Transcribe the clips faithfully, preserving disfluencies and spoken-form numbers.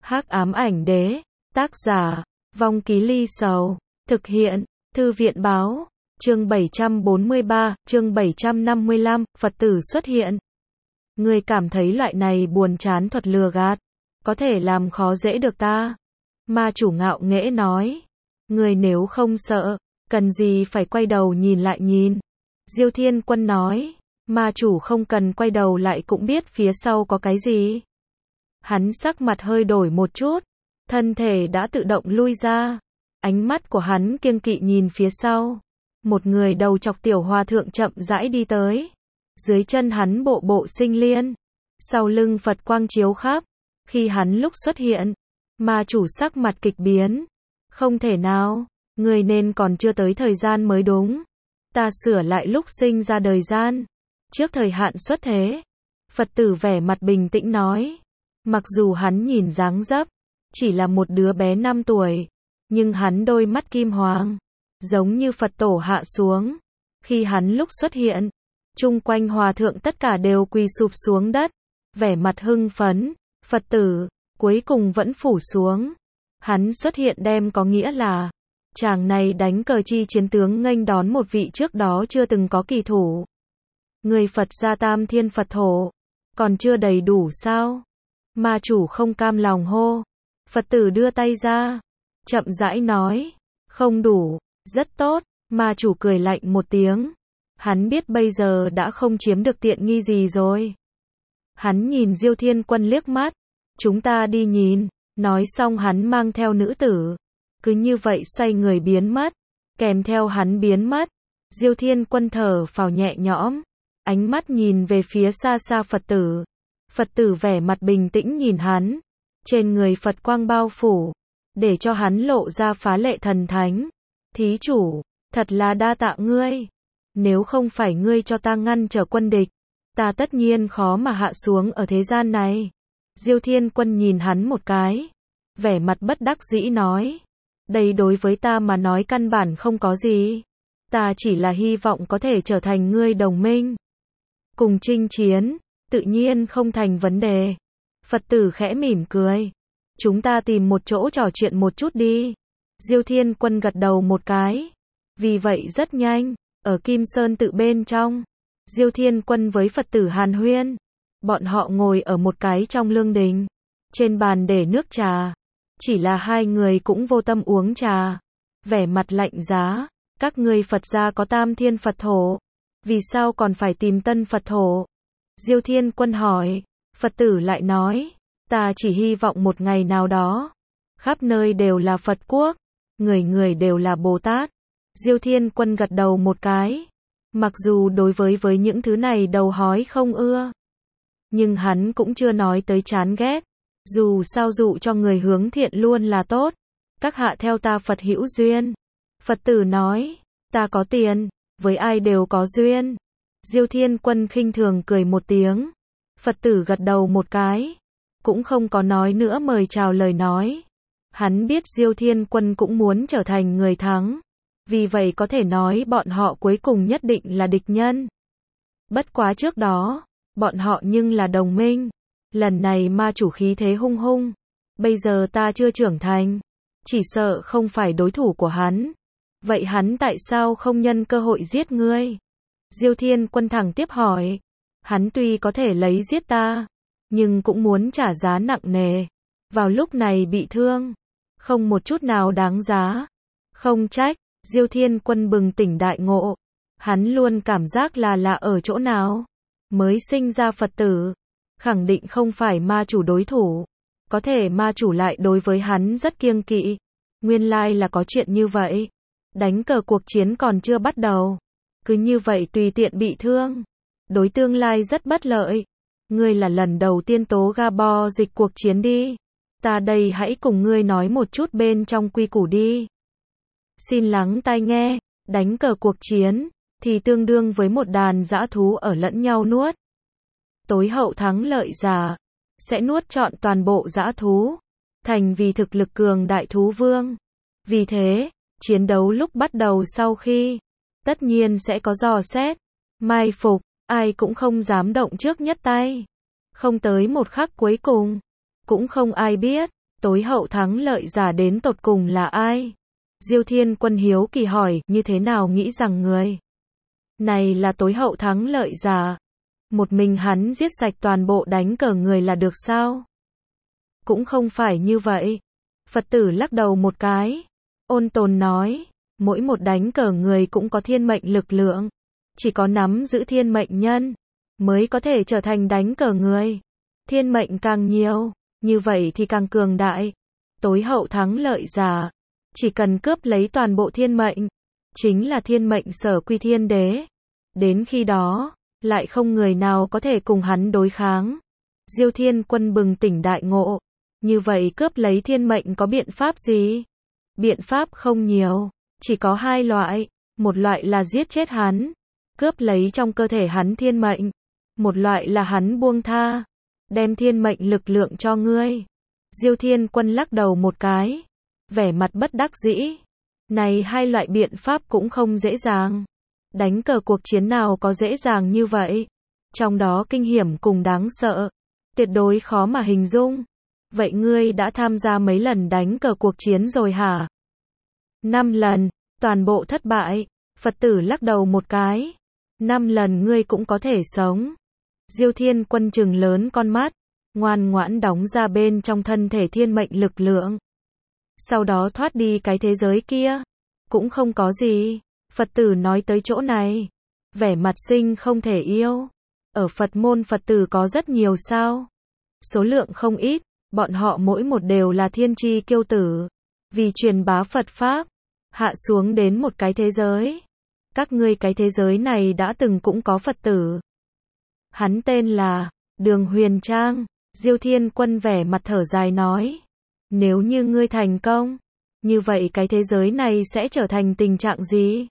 Hắc ám ảnh đế, tác giả, Vong Ký Ly Sầu, thực hiện, Thư viện báo, chương bảy trăm bốn mươi ba, chương bảy trăm năm mươi lăm, Phật tử xuất hiện. Ngươi cảm thấy loại này buồn chán thuật lừa gạt, có thể làm khó dễ được ta. Ma chủ ngạo nghễ nói, ngươi nếu không sợ, cần gì phải quay đầu nhìn lại nhìn. Diêu Thiên Quân nói, ma chủ không cần quay đầu lại cũng biết phía sau có cái gì. Hắn sắc mặt hơi đổi một chút, thân thể đã tự động lui ra. Ánh mắt của hắn kiêng kỵ nhìn phía sau. Một người đầu chọc tiểu hòa thượng chậm rãi đi tới. Dưới chân hắn bộ bộ sinh liên. Sau lưng Phật quang chiếu khắp. Khi hắn lúc xuất hiện, ma chủ sắc mặt kịch biến. Không thể nào, người nên còn chưa tới thời gian mới đúng. Ta sửa lại lúc sinh ra đời gian. Trước thời hạn xuất thế. Phật tử vẻ mặt bình tĩnh nói. Mặc dù hắn nhìn dáng dấp, chỉ là một đứa bé năm tuổi, nhưng hắn đôi mắt kim hoàng, giống như Phật tổ hạ xuống. Khi hắn lúc xuất hiện, chung quanh hòa thượng tất cả đều quỳ sụp xuống đất, vẻ mặt hưng phấn. Phật tử, cuối cùng vẫn phủ xuống. Hắn xuất hiện đem có nghĩa là, chàng này đánh cờ chi chiến tướng nghênh đón một vị trước đó chưa từng có kỳ thủ. Người Phật gia tam thiên Phật thổ, còn chưa đầy đủ sao? Ma chủ không cam lòng hô. Phật tử đưa tay ra, chậm rãi nói, không đủ, rất tốt. Ma chủ cười lạnh một tiếng. Hắn biết bây giờ đã không chiếm được tiện nghi gì rồi. Hắn nhìn Diêu Thiên Quân liếc mắt, chúng ta đi nhìn. Nói xong hắn mang theo nữ tử, cứ như vậy xoay người biến mất. Kèm theo hắn biến mất, Diêu Thiên Quân thở phào nhẹ nhõm, ánh mắt nhìn về phía xa xa Phật tử. Phật tử vẻ mặt bình tĩnh nhìn hắn, trên người Phật quang bao phủ, để cho hắn lộ ra phá lệ thần thánh. Thí chủ, thật là đa tạ ngươi. Nếu không phải ngươi cho ta ngăn trở quân địch, ta tất nhiên khó mà hạ xuống ở thế gian này. Diêu Thiên Quân nhìn hắn một cái, vẻ mặt bất đắc dĩ nói, đây đối với ta mà nói căn bản không có gì. Ta chỉ là hy vọng có thể trở thành ngươi đồng minh, cùng chinh chiến, tự nhiên không thành vấn đề. Phật tử khẽ mỉm cười, chúng ta tìm một chỗ trò chuyện một chút đi. Diêu Thiên Quân gật đầu một cái. Vì vậy rất nhanh, ở Kim Sơn tự bên trong, Diêu Thiên Quân với Phật tử hàn huyên. Bọn họ ngồi ở một cái trong lương đình, trên bàn để nước trà. Chỉ là hai người cũng vô tâm uống trà, vẻ mặt lạnh giá. Các ngươi Phật gia có tam thiên Phật thổ, vì sao còn phải tìm tân Phật thổ? Diêu Thiên Quân hỏi. Phật tử lại nói, ta chỉ hy vọng một ngày nào đó, khắp nơi đều là Phật quốc, người người đều là Bồ Tát. Diêu Thiên Quân gật đầu một cái. Mặc dù đối với với những thứ này đầu hói không ưa, nhưng hắn cũng chưa nói tới chán ghét. Dù sao dụ cho người hướng thiện luôn là tốt. Các hạ theo ta Phật hữu duyên. Phật tử nói, ta có tiền, với ai đều có duyên. Diêu Thiên Quân khinh thường cười một tiếng. Phật tử gật đầu một cái, cũng không có nói nữa mời chào lời nói. Hắn biết Diêu Thiên Quân cũng muốn trở thành người thắng, vì vậy có thể nói bọn họ cuối cùng nhất định là địch nhân. Bất quá trước đó, bọn họ nhưng là đồng minh. Lần này ma chủ khí thế hung hung, bây giờ ta chưa trưởng thành, chỉ sợ không phải đối thủ của hắn. Vậy hắn tại sao không nhân cơ hội giết ngươi? Diêu Thiên Quân thẳng tiếp hỏi. Hắn tuy có thể lấy giết ta, nhưng cũng muốn trả giá nặng nề. Vào lúc này bị thương, không một chút nào đáng giá. Không trách. Diêu Thiên Quân bừng tỉnh đại ngộ. Hắn luôn cảm giác là lạ ở chỗ nào. Mới sinh ra Phật tử, khẳng định không phải ma chủ đối thủ. Có thể ma chủ lại đối với hắn rất kiêng kỵ. Nguyên lai là có chuyện như vậy. Đánh cờ cuộc chiến còn chưa bắt đầu, cứ như vậy tùy tiện bị thương, đối tương lai rất bất lợi. Ngươi là lần đầu tiên tố Gabo dịch cuộc chiến đi. Ta đây hãy cùng ngươi nói một chút bên trong quy củ đi. Xin lắng tai nghe. Đánh cờ cuộc chiến thì tương đương với một đàn dã thú ở lẫn nhau nuốt. Tối hậu thắng lợi giả sẽ nuốt trọn toàn bộ dã thú, thành vì thực lực cường đại thú vương. Vì thế, chiến đấu lúc bắt đầu sau khi, tất nhiên sẽ có dò xét, mai phục, ai cũng không dám động trước nhất tay. Không tới một khắc cuối cùng, cũng không ai biết, Tối hậu thắng lợi giả đến tột cùng là ai? Diêu Thiên Quân hiếu kỳ hỏi, như thế nào nghĩ rằng người này là tối hậu thắng lợi giả? Một mình hắn giết sạch toàn bộ đánh cờ người là được sao? Cũng không phải như vậy. Phật tử lắc đầu một cái. Ôn tồn nói, mỗi một đánh cờ người cũng có thiên mệnh lực lượng. Chỉ có nắm giữ thiên mệnh nhân, mới có thể trở thành đánh cờ người. Thiên mệnh càng nhiều, như vậy thì càng cường đại. Tối hậu thắng lợi giả, chỉ cần cướp lấy toàn bộ thiên mệnh, chính là thiên mệnh sở quy thiên đế. Đến khi đó, lại không người nào có thể cùng hắn đối kháng. Diêu Thiên Quân bừng tỉnh đại ngộ. Như vậy cướp lấy thiên mệnh có biện pháp gì? Biện pháp không nhiều, chỉ có hai loại. Một loại là giết chết hắn, cướp lấy trong cơ thể hắn thiên mệnh. Một loại là hắn buông tha, đem thiên mệnh lực lượng cho ngươi. Diêu Thiên Quân lắc đầu một cái, vẻ mặt bất đắc dĩ. Này hai loại biện pháp cũng không dễ dàng. Đánh cờ cuộc chiến nào có dễ dàng như vậy? Trong đó kinh hiểm cùng đáng sợ, tuyệt đối khó mà hình dung. Vậy ngươi đã tham gia mấy lần đánh cờ cuộc chiến rồi hả? Năm lần, toàn bộ thất bại. Phật tử lắc đầu một cái. Năm lần ngươi cũng có thể sống. Diêu Thiên Quân trừng lớn con mắt, ngoan ngoãn đóng ra bên trong thân thể thiên mệnh lực lượng. Sau đó thoát đi cái thế giới kia. Cũng không có gì. Phật tử nói tới chỗ này, vẻ mặt sinh không thể yêu. Ở Phật môn Phật tử có rất nhiều sao? Số lượng không ít, bọn họ mỗi một đều là thiên tri kiêu tử. Vì truyền bá Phật Pháp, hạ xuống đến một cái thế giới. Các ngươi cái thế giới này đã từng cũng có Phật tử. Hắn tên là Đường Huyền Trang. Diêu Thiên Quân vẻ mặt thở dài nói, nếu như ngươi thành công, như vậy cái thế giới này sẽ trở thành tình trạng gì?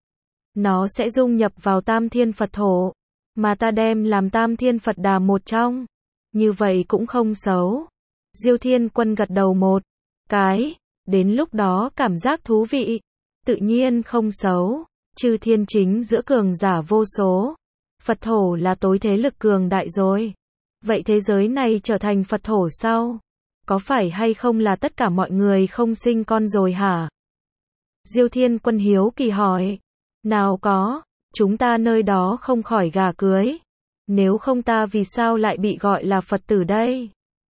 Nó sẽ dung nhập vào Tam Thiên Phật thổ, mà ta đem làm Tam Thiên Phật Đà một trong. Như vậy cũng không xấu. Diêu Thiên Quân gật đầu một cái, đến lúc đó cảm giác thú vị, tự nhiên không xấu. Chư thiên chính giữa cường giả vô số, Phật thổ là tối thế lực cường đại rồi. Vậy thế giới này trở thành Phật thổ sao? Có phải hay không là tất cả mọi người không sinh con rồi hả? Diêu Thiên Quân hiếu kỳ hỏi. Nào có, chúng ta nơi đó không khỏi gà cưới. Nếu không ta vì sao lại bị gọi là Phật tử đây?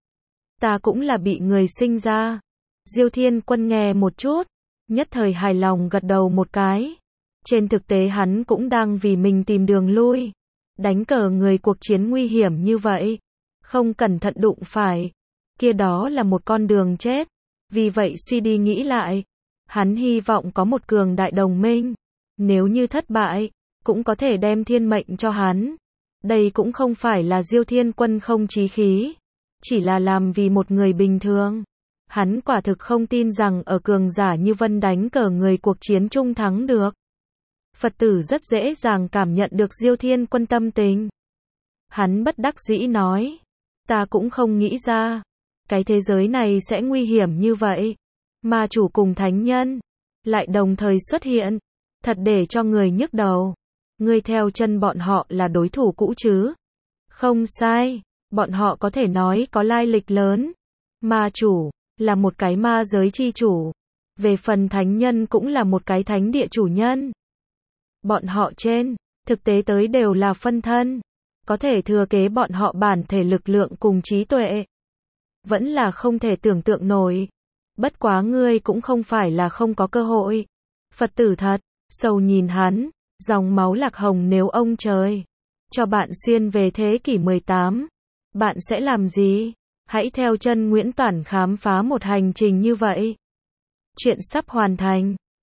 Ta cũng là bị người sinh ra. Diêu Thiên Quân nghe một chút, nhất thời hài lòng gật đầu một cái. Trên thực tế hắn cũng đang vì mình tìm đường lui. Đánh cờ người cuộc chiến nguy hiểm như vậy, không cẩn thận đụng phải, kia đó là một con đường chết. Vì vậy suy đi nghĩ lại, hắn hy vọng có một cường đại đồng minh. Nếu như thất bại, cũng có thể đem thiên mệnh cho hắn. Đây cũng không phải là Diêu Thiên Quân không chí khí, chỉ là làm vì một người bình thường. Hắn quả thực không tin rằng ở cường giả như Vân đánh cờ người cuộc chiến chung thắng được. Phật tử rất dễ dàng cảm nhận được Diêu Thiên Quân tâm tình. Hắn bất đắc dĩ nói, ta cũng không nghĩ ra, cái thế giới này sẽ nguy hiểm như vậy. Ma chủ cùng thánh nhân lại đồng thời xuất hiện, thật để cho người nhức đầu. Ngươi theo chân bọn họ là đối thủ cũ chứ? Không sai, bọn họ có thể nói có lai lịch lớn. Ma chủ là một cái ma giới chi chủ, về phần thánh nhân cũng là một cái thánh địa chủ nhân. Bọn họ trên thực tế tới đều là phân thân, có thể thừa kế bọn họ bản thể lực lượng cùng trí tuệ. Vẫn là không thể tưởng tượng nổi. Bất quá ngươi cũng không phải là không có cơ hội. Phật tử thật sầu nhìn hắn, dòng máu lạc hồng. Nếu ông trời cho bạn xuyên về thế kỷ mười tám, bạn sẽ làm gì? Hãy theo chân Nguyễn Toản khám phá một hành trình như vậy. Chuyện sắp hoàn thành.